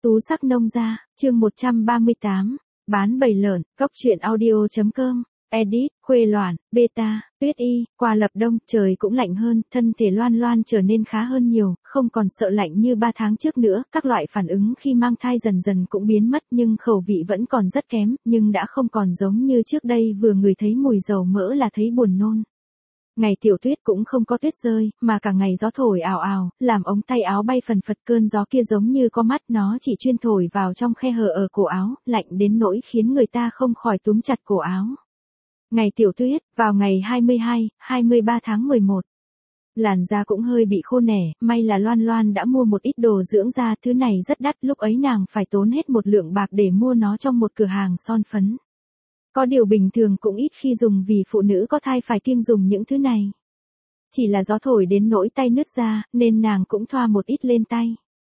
Tú sắc nông gia, chương 138, bán bầy lợn, Cóc truyện audio.com, edit, Khuê Loan, beta, Tuyết Y, qua lập đông, trời cũng lạnh hơn, thân thể Loan Loan trở nên khá hơn nhiều, không còn sợ lạnh như 3 tháng trước nữa, các loại phản ứng khi mang thai dần dần cũng biến mất nhưng khẩu vị vẫn còn rất kém, nhưng đã không còn giống như trước đây vừa ngửi thấy mùi dầu mỡ là thấy buồn nôn. Ngày tiểu tuyết cũng không có tuyết rơi, mà cả ngày gió thổi ào ào, làm ống tay áo bay phần phật, cơn gió kia giống như có mắt, nó chỉ chuyên thổi vào trong khe hở ở cổ áo, lạnh đến nỗi khiến người ta không khỏi túm chặt cổ áo. Ngày tiểu tuyết, vào ngày 22, 23 tháng 11. Làn da cũng hơi bị khô nẻ, may là Loan Loan đã mua một ít đồ dưỡng da, thứ này rất đắt, lúc ấy nàng phải tốn hết một lượng bạc để mua nó trong một cửa hàng son phấn. Có điều bình thường cũng ít khi dùng vì phụ nữ có thai phải kiêng dùng những thứ này. Chỉ là gió thổi đến nỗi tay nứt ra, nên nàng cũng thoa một ít lên tay.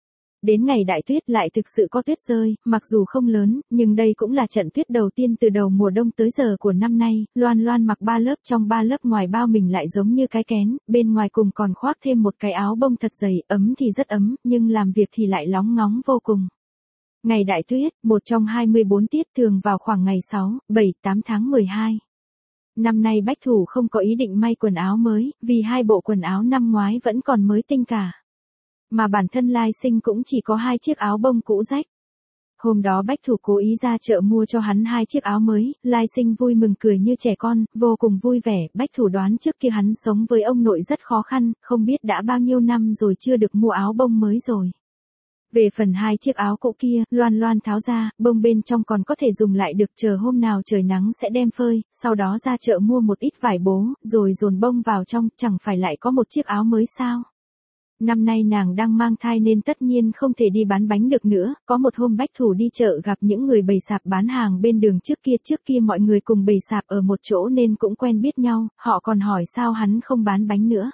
Đến ngày đại tuyết lại thực sự có tuyết rơi, mặc dù không lớn, nhưng đây cũng là trận tuyết đầu tiên từ đầu mùa đông tới giờ của năm nay. Loan Loan mặc 3 lớp, trong 3 lớp ngoài bao mình lại giống như cái kén, bên ngoài cùng còn khoác thêm một cái áo bông thật dày, ấm thì rất ấm, nhưng làm việc thì lại lóng ngóng vô cùng. Ngày đại tuyết, một trong 24 tiết, thường vào khoảng ngày 6, 7, 8 tháng 12. Năm nay Bách Thủ không có ý định may quần áo mới, vì 2 bộ quần áo năm ngoái vẫn còn mới tinh cả. Mà bản thân Lai Sinh cũng chỉ có 2 chiếc áo bông cũ rách. Hôm đó Bách Thủ cố ý ra chợ mua cho hắn 2 chiếc áo mới, Lai Sinh vui mừng cười như trẻ con, vô cùng vui vẻ. Bách Thủ đoán trước kia hắn sống với ông nội rất khó khăn, không biết đã bao nhiêu năm rồi chưa được mua áo bông mới rồi. Về phần 2 chiếc áo cũ kia, Loan Loan tháo ra, bông bên trong còn có thể dùng lại được, chờ hôm nào trời nắng sẽ đem phơi, sau đó ra chợ mua một ít vải bố, rồi dồn bông vào trong, chẳng phải lại có một chiếc áo mới sao. Năm nay nàng đang mang thai nên tất nhiên không thể đi bán bánh được nữa, có một hôm Bách Thủ đi chợ gặp những người bày sạp bán hàng bên đường trước kia mọi người cùng bày sạp ở một chỗ nên cũng quen biết nhau, họ còn hỏi sao hắn không bán bánh nữa.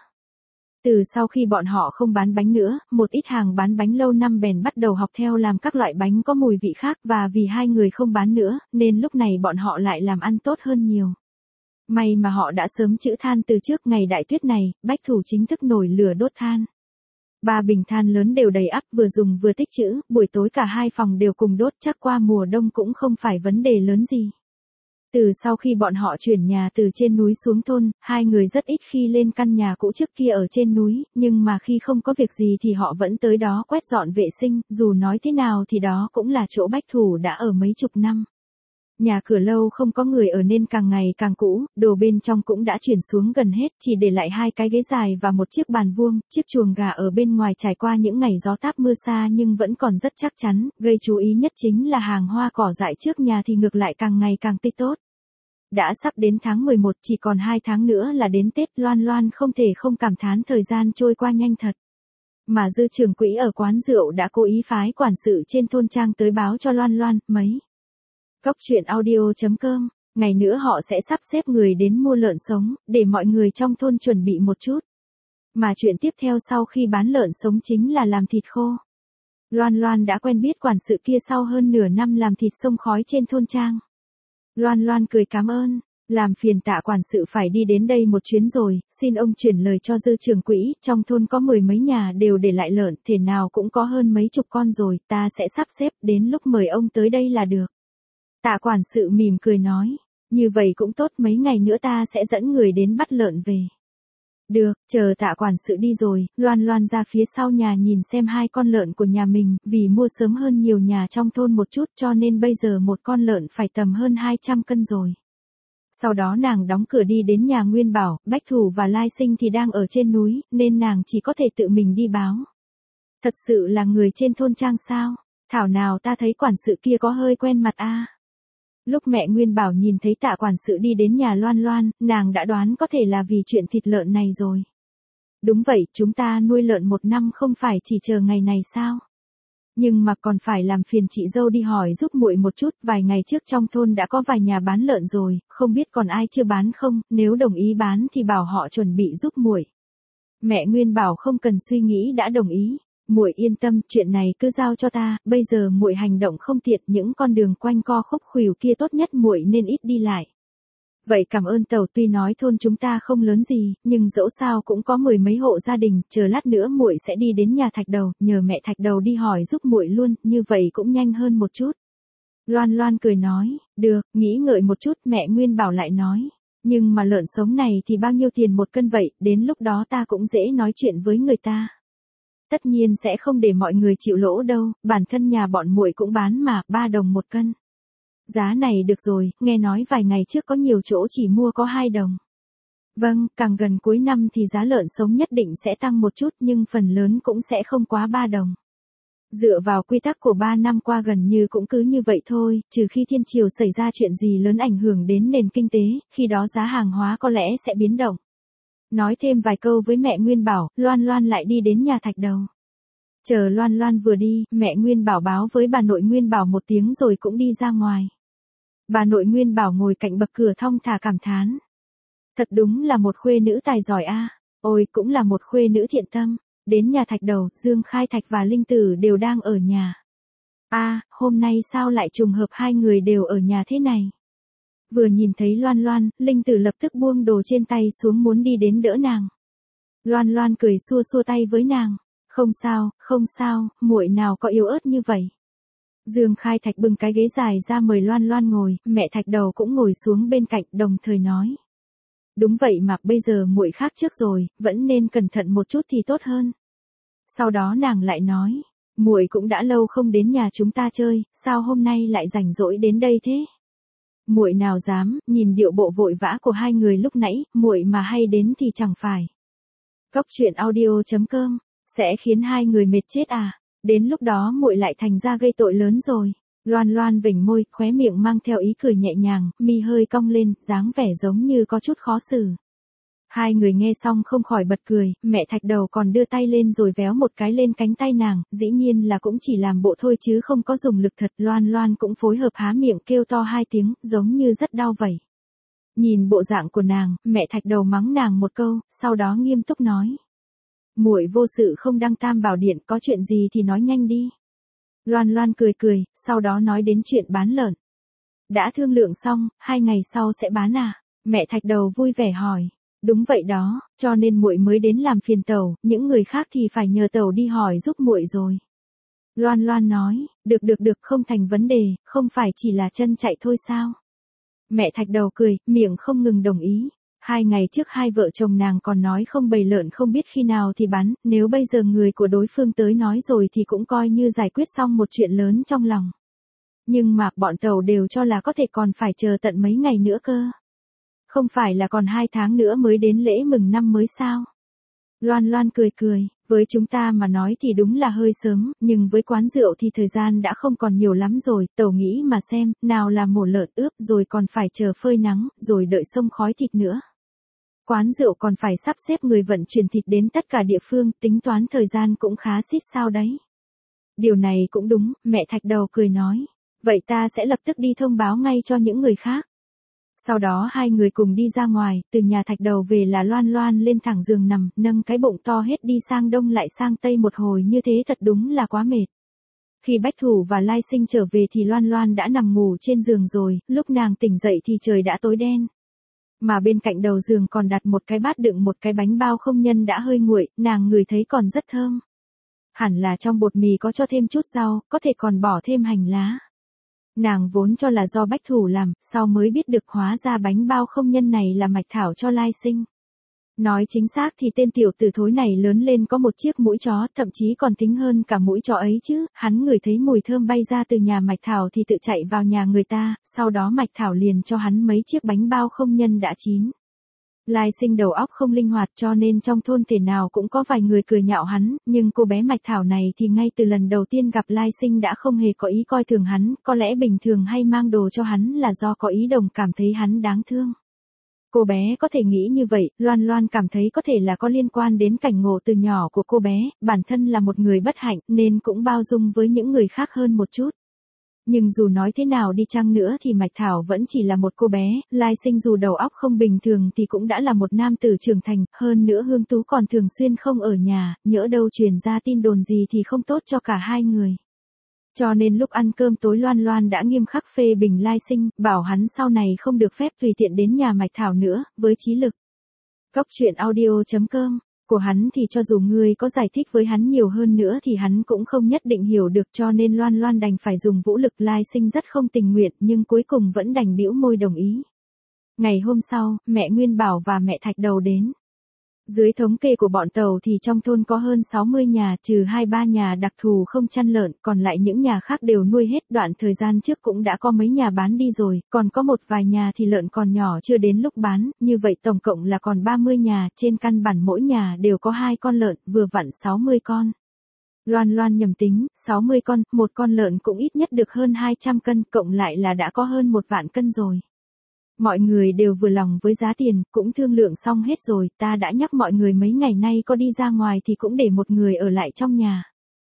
Từ sau khi bọn họ không bán bánh nữa, một ít hàng bán bánh lâu năm bèn bắt đầu học theo làm các loại bánh có mùi vị khác, và vì 2 người không bán nữa, nên lúc này bọn họ lại làm ăn tốt hơn nhiều. May mà họ đã sớm trữ than từ trước ngày đại tuyết này, Bách Thủ chính thức nổi lửa đốt than. 3 bình than lớn đều đầy ắp, vừa dùng vừa tích trữ, buổi tối cả 2 phòng đều cùng đốt, chắc qua mùa đông cũng không phải vấn đề lớn gì. Từ sau khi bọn họ chuyển nhà từ trên núi xuống thôn, 2 người rất ít khi lên căn nhà cũ trước kia ở trên núi, nhưng mà khi không có việc gì thì họ vẫn tới đó quét dọn vệ sinh, dù nói thế nào thì đó cũng là chỗ Bách Thủ đã ở mấy chục năm. Nhà cửa lâu không có người ở nên càng ngày càng cũ, đồ bên trong cũng đã chuyển xuống gần hết, chỉ để lại 2 cái ghế dài và một chiếc bàn vuông, chiếc chuồng gà ở bên ngoài trải qua những ngày gió táp mưa xa nhưng vẫn còn rất chắc chắn, gây chú ý nhất chính là hàng hoa cỏ dại trước nhà thì ngược lại càng ngày càng tươi tốt. Đã sắp đến tháng 11, chỉ còn 2 tháng nữa là đến Tết, Loan Loan không thể không cảm thán thời gian trôi qua nhanh thật. Mà Dư trưởng quỹ ở quán rượu đã cố ý phái quản sự trên thôn trang tới báo cho Loan Loan, mấy. Cóc truyện audio.com, ngày nữa họ sẽ sắp xếp người đến mua lợn sống, để mọi người trong thôn chuẩn bị một chút. Mà chuyện tiếp theo sau khi bán lợn sống chính là làm thịt khô. Loan Loan đã quen biết quản sự kia sau hơn nửa năm làm thịt xông khói trên thôn trang. Loan Loan cười cảm ơn, làm phiền Tạ quản sự phải đi đến đây một chuyến rồi, xin ông chuyển lời cho Dư trưởng quỹ, trong thôn có 10 mấy nhà đều để lại lợn, thể nào cũng có hơn mấy chục con rồi, ta sẽ sắp xếp, đến lúc mời ông tới đây là được. Tạ quản sự mỉm cười nói, như vậy cũng tốt, mấy ngày nữa ta sẽ dẫn người đến bắt lợn về. Được, chờ Tạ quản sự đi rồi, Loan Loan ra phía sau nhà nhìn xem 2 con lợn của nhà mình, vì mua sớm hơn nhiều nhà trong thôn một chút cho nên bây giờ một con lợn phải tầm hơn 200 cân rồi. Sau đó nàng đóng cửa đi đến nhà Nguyên Bảo, Bách Thủ và Lai Sinh thì đang ở trên núi, nên nàng chỉ có thể tự mình đi báo. Thật sự là người trên thôn trang sao? Thảo nào ta thấy quản sự kia có hơi quen mặt a. Lúc mẹ Nguyên Bảo nhìn thấy Tạ quản sự đi đến nhà Loan Loan, nàng đã đoán có thể là vì chuyện thịt lợn này rồi. Đúng vậy, chúng ta nuôi lợn 1 năm không phải chỉ chờ ngày này sao? Nhưng mà còn phải làm phiền chị dâu đi hỏi giúp muội một chút, vài ngày trước trong thôn đã có vài nhà bán lợn rồi, không biết còn ai chưa bán không, nếu đồng ý bán thì bảo họ chuẩn bị giúp muội. Mẹ Nguyên Bảo không cần suy nghĩ đã đồng ý. Muội yên tâm, chuyện này cứ giao cho ta, bây giờ muội hành động không tiện, những con đường quanh co khúc khuỷu kia tốt nhất muội nên ít đi lại. Vậy cảm ơn tẩu, tuy nói thôn chúng ta không lớn gì, nhưng dẫu sao cũng có mười mấy hộ gia đình, chờ lát nữa muội sẽ đi đến nhà Thạch Đầu, nhờ mẹ Thạch Đầu đi hỏi giúp muội luôn, như vậy cũng nhanh hơn một chút. Loan Loan cười nói, được, nghĩ ngợi một chút, mẹ Nguyên Bảo lại nói, nhưng mà lợn sống này thì bao nhiêu tiền một cân vậy, đến lúc đó ta cũng dễ nói chuyện với người ta. Tất nhiên sẽ không để mọi người chịu lỗ đâu, bản thân nhà bọn muội cũng bán mà, 3 đồng một cân. Giá này được rồi, nghe nói vài ngày trước có nhiều chỗ chỉ mua có 2 đồng. Vâng, càng gần cuối năm thì giá lợn sống nhất định sẽ tăng một chút nhưng phần lớn cũng sẽ không quá 3 đồng. Dựa vào quy tắc của 3 năm qua gần như cũng cứ như vậy thôi, trừ khi thiên triều xảy ra chuyện gì lớn ảnh hưởng đến nền kinh tế, khi đó giá hàng hóa có lẽ sẽ biến động. Nói thêm vài câu với mẹ Nguyên Bảo, Loan Loan lại đi đến nhà Thạch Đầu. Chờ Loan Loan vừa đi, mẹ Nguyên Bảo báo với bà nội Nguyên Bảo một tiếng rồi cũng đi ra ngoài. Bà nội Nguyên Bảo ngồi cạnh bậc cửa thong thả cảm thán. Thật đúng là một khuê nữ tài giỏi a, ôi cũng là một khuê nữ thiện tâm. Đến nhà Thạch Đầu, Dương Khai Thạch và Linh Tử đều đang ở nhà. Hôm nay sao lại trùng hợp hai người đều ở nhà thế này? Vừa nhìn thấy Loan Loan, Linh Tử lập tức buông đồ trên tay xuống muốn đi đến đỡ nàng. Loan Loan cười xua xua tay với nàng. Không sao, muội nào có yếu ớt như vậy. Dương Khai Thạch bưng cái ghế dài ra mời Loan Loan ngồi, mẹ Thạch Đầu cũng ngồi xuống bên cạnh đồng thời nói. Đúng vậy mà bây giờ muội khác trước rồi, vẫn nên cẩn thận một chút thì tốt hơn. Sau đó nàng lại nói, muội cũng đã lâu không đến nhà chúng ta chơi, sao hôm nay lại rảnh rỗi đến đây thế? Muội nào dám, nhìn điệu bộ vội vã của hai người lúc nãy, muội mà hay đến thì chẳng phải. Cóc truyện audio.com, sẽ khiến hai người mệt chết à, đến lúc đó muội lại thành ra gây tội lớn rồi. Loan Loan vểnh môi, khóe miệng mang theo ý cười nhẹ nhàng, mi hơi cong lên, dáng vẻ giống như có chút khó xử. Hai người nghe xong không khỏi bật cười, mẹ Thạch Đầu còn đưa tay lên rồi véo một cái lên cánh tay nàng, dĩ nhiên là cũng chỉ làm bộ thôi chứ không có dùng lực thật. Loan Loan cũng phối hợp há miệng kêu to 2 tiếng, giống như rất đau vậy. Nhìn bộ dạng của nàng, mẹ Thạch Đầu mắng nàng một câu, sau đó nghiêm túc nói. Muội vô sự không đăng Tam Bảo Điện, có chuyện gì thì nói nhanh đi. Loan Loan cười, sau đó nói đến chuyện bán lợn. Đã thương lượng xong, 2 ngày sau sẽ bán à? Mẹ Thạch Đầu vui vẻ hỏi. Đúng vậy đó, cho nên muội mới đến làm phiền tẩu, những người khác thì phải nhờ tẩu đi hỏi giúp muội rồi. Loan Loan nói, được, không thành vấn đề, không phải chỉ là chân chạy thôi sao? Mẹ Thạch Đầu cười, miệng không ngừng đồng ý. 2 ngày trước hai vợ chồng nàng còn nói không bày lợn không biết khi nào thì bán, nếu bây giờ người của đối phương tới nói rồi thì cũng coi như giải quyết xong một chuyện lớn trong lòng. Nhưng mà bọn tẩu đều cho là có thể còn phải chờ tận mấy ngày nữa cơ. Không phải là còn 2 tháng nữa mới đến lễ mừng năm mới sao? Loan Loan cười, với chúng ta mà nói thì đúng là hơi sớm, nhưng với quán rượu thì thời gian đã không còn nhiều lắm rồi, tẩu nghĩ mà xem, nào là mổ lợn ướp rồi còn phải chờ phơi nắng, rồi đợi xông khói thịt nữa. Quán rượu còn phải sắp xếp người vận chuyển thịt đến tất cả địa phương, tính toán thời gian cũng khá xít sao đấy. Điều này cũng đúng, mẹ Thạch Đầu cười nói. Vậy ta sẽ lập tức đi thông báo ngay cho những người khác. Sau đó hai người cùng đi ra ngoài, từ nhà Thạch Đầu về là Loan Loan lên thẳng giường nằm, nâng cái bụng to hết đi sang đông lại sang tây một hồi như thế thật đúng là quá mệt. Khi Bách Thủ và Lai Sinh trở về thì Loan Loan đã nằm ngủ trên giường rồi, lúc nàng tỉnh dậy thì trời đã tối đen. Mà bên cạnh đầu giường còn đặt một cái bát đựng một cái bánh bao không nhân đã hơi nguội, nàng ngửi thấy còn rất thơm. Hẳn là trong bột mì có cho thêm chút rau, có thể còn bỏ thêm hành lá. Nàng vốn cho là do Bách Thủ làm, sau mới biết được hóa ra bánh bao không nhân này là Mạch Thảo cho Lai Sinh. Nói chính xác thì tên tiểu tử thối này lớn lên có một chiếc mũi chó, thậm chí còn tính hơn cả mũi chó ấy chứ, hắn ngửi thấy mùi thơm bay ra từ nhà Mạch Thảo thì tự chạy vào nhà người ta, sau đó Mạch Thảo liền cho hắn mấy chiếc bánh bao không nhân đã chín. Lai Sinh đầu óc không linh hoạt cho nên trong thôn thể nào cũng có vài người cười nhạo hắn, nhưng cô bé Mạch Thảo này thì ngay từ lần đầu tiên gặp Lai Sinh đã không hề có ý coi thường hắn, có lẽ bình thường hay mang đồ cho hắn là do có ý đồng cảm thấy hắn đáng thương. Cô bé có thể nghĩ như vậy, Loan Loan cảm thấy có thể là có liên quan đến cảnh ngộ từ nhỏ của cô bé, bản thân là một người bất hạnh nên cũng bao dung với những người khác hơn một chút. Nhưng dù nói thế nào đi chăng nữa thì Mạch Thảo vẫn chỉ là một cô bé, Lai Sinh dù đầu óc không bình thường thì cũng đã là một nam tử trưởng thành, hơn nữa Hương Tú còn thường xuyên không ở nhà, nhỡ đâu truyền ra tin đồn gì thì không tốt cho cả hai người. Cho nên lúc ăn cơm tối Loan Loan đã nghiêm khắc phê bình Lai Sinh, bảo hắn sau này không được phép tùy tiện đến nhà Mạch Thảo nữa, với trí lực. Góc truyện audio.com của hắn thì cho dù ngươi có giải thích với hắn nhiều hơn nữa thì hắn cũng không nhất định hiểu được, cho nên Loan Loan đành phải dùng vũ lực. Lai Sinh rất không tình nguyện nhưng cuối cùng vẫn đành bĩu môi đồng ý. Ngày hôm sau, mẹ Nguyên Bảo và mẹ Thạch Đầu đến. Dưới thống kê của bọn Tàu thì trong thôn có hơn 60 nhà, trừ 2-3 nhà đặc thù không chăn lợn, còn lại những nhà khác đều nuôi hết. Đoạn thời gian trước cũng đã có mấy nhà bán đi rồi, còn có một vài nhà thì lợn còn nhỏ chưa đến lúc bán, như vậy tổng cộng là còn 30 nhà, trên căn bản mỗi nhà đều có 2 con lợn, vừa vặn 60 con. Loan Loan nhầm tính, 60 con, một con lợn cũng ít nhất được hơn 200 cân, cộng lại là đã có hơn 1 vạn cân rồi. Mọi người đều vừa lòng với giá tiền, cũng thương lượng xong hết rồi, ta đã nhắc mọi người mấy ngày nay có đi ra ngoài thì cũng để một người ở lại trong nhà.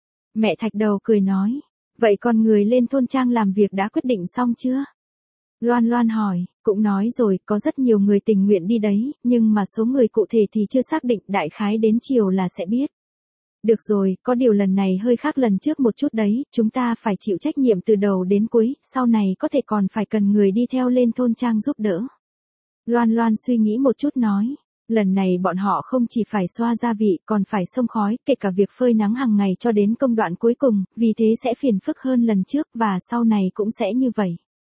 Mẹ Thạch Đầu cười nói, vậy con người lên thôn trang làm việc đã quyết định xong chưa? Loan Loan hỏi, cũng nói rồi, có rất nhiều người tình nguyện đi đấy, nhưng mà số người cụ thể thì chưa xác định, đại khái đến chiều là sẽ biết. Được rồi, có điều lần này hơi khác lần trước một chút đấy, chúng ta phải chịu trách nhiệm từ đầu đến cuối, sau này có thể còn phải cần người đi theo lên thôn trang giúp đỡ. Loan Loan suy nghĩ một chút nói, lần này bọn họ không chỉ phải xoa gia vị, còn phải xông khói, kể cả việc phơi nắng hàng ngày cho đến công đoạn cuối cùng, vì thế sẽ phiền phức hơn lần trước và sau này cũng sẽ như vậy.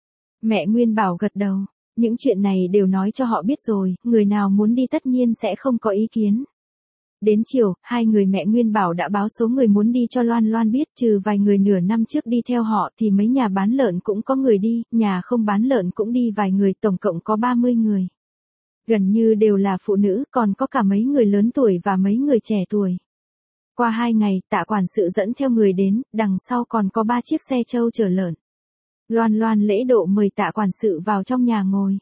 Mẹ Nguyên Bảo gật đầu, những chuyện này đều nói cho họ biết rồi, người nào muốn đi tất nhiên sẽ không có ý kiến. Đến chiều, hai người mẹ Nguyên Bảo đã báo số người muốn đi cho Loan Loan biết, trừ vài người nửa năm trước đi theo họ thì mấy nhà bán lợn cũng có người đi, nhà không bán lợn cũng đi vài người, tổng cộng có 30 người. Gần như đều là phụ nữ, còn có cả mấy người lớn tuổi và mấy người trẻ tuổi. Qua 2 ngày, Tạ quản sự dẫn theo người đến, đằng sau còn có 3 chiếc xe trâu chở lợn. Loan Loan lễ độ mời Tạ quản sự vào trong nhà ngồi.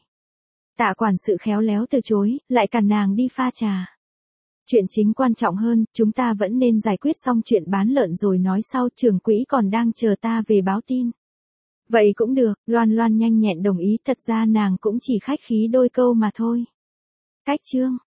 Tạ quản sự khéo léo từ chối, lại cản nàng đi pha trà. Chuyện chính quan trọng hơn, chúng ta vẫn nên giải quyết xong chuyện bán lợn rồi nói sau, trưởng quỹ còn đang chờ ta về báo tin. Vậy cũng được, Loan Loan nhanh nhẹn đồng ý, thật ra nàng cũng chỉ khách khí đôi câu mà thôi. Cách chương